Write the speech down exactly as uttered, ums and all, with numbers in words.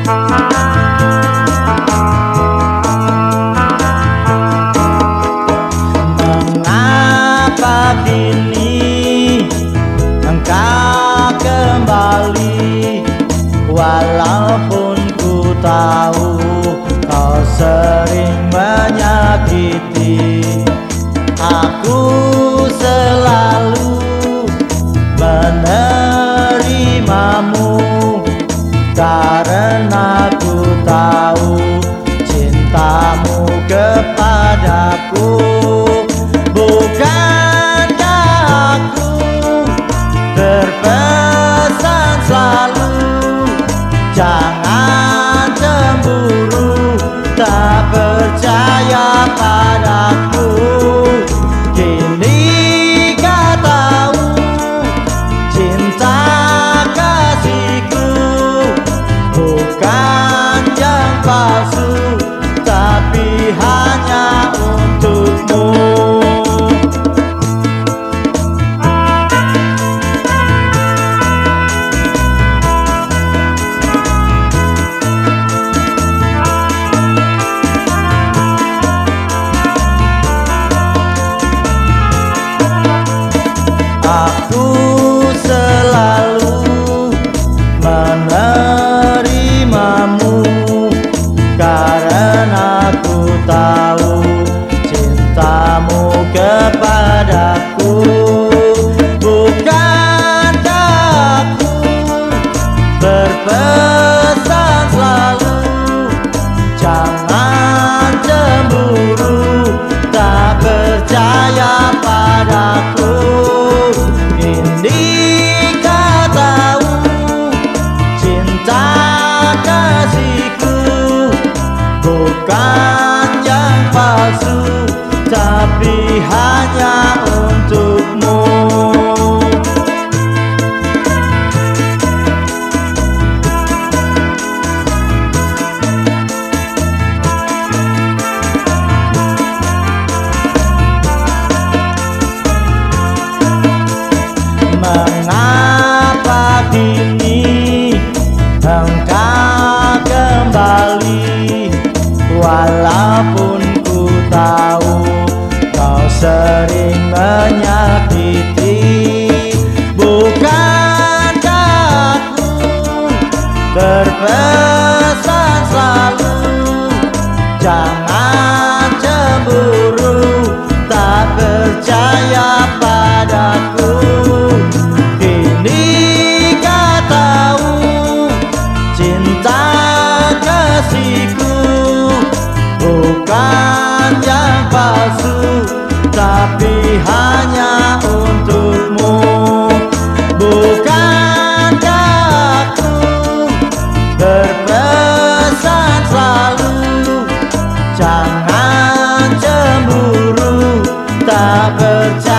Mengapa kini engkau kembali, walaupun ku tahu kau sering menyakiti. Aku selalu menerimamu karena ku tahu cintamu kepadaku. Bukankah aku berpesan selalu, jangan cemburu, tak percaya padaku. Kini kau tahu cinta kasihku bukan yang palsu, tapi hanya untukmu. Aku selalu menerimamu karena ku tahu cintamu kepadaku. Bukankah aku berpesan selalu, jangan cemburu, tak percaya padaku. Ini kau tahu cinta kasihku bukan yang palsu, tapi hanya untukmu. Mengapa kini engkau kembali, walaupun ku tahu kau sering menyakiti. Bukankah aku berpesan selalu, jangan cemburu, tak percaya padaku. Kini kau tahu cinta kasihku bukan yang palsu, tapi hanya untukmu. Bukankah aku berpesan selalu, jangan cemburu, tak percaya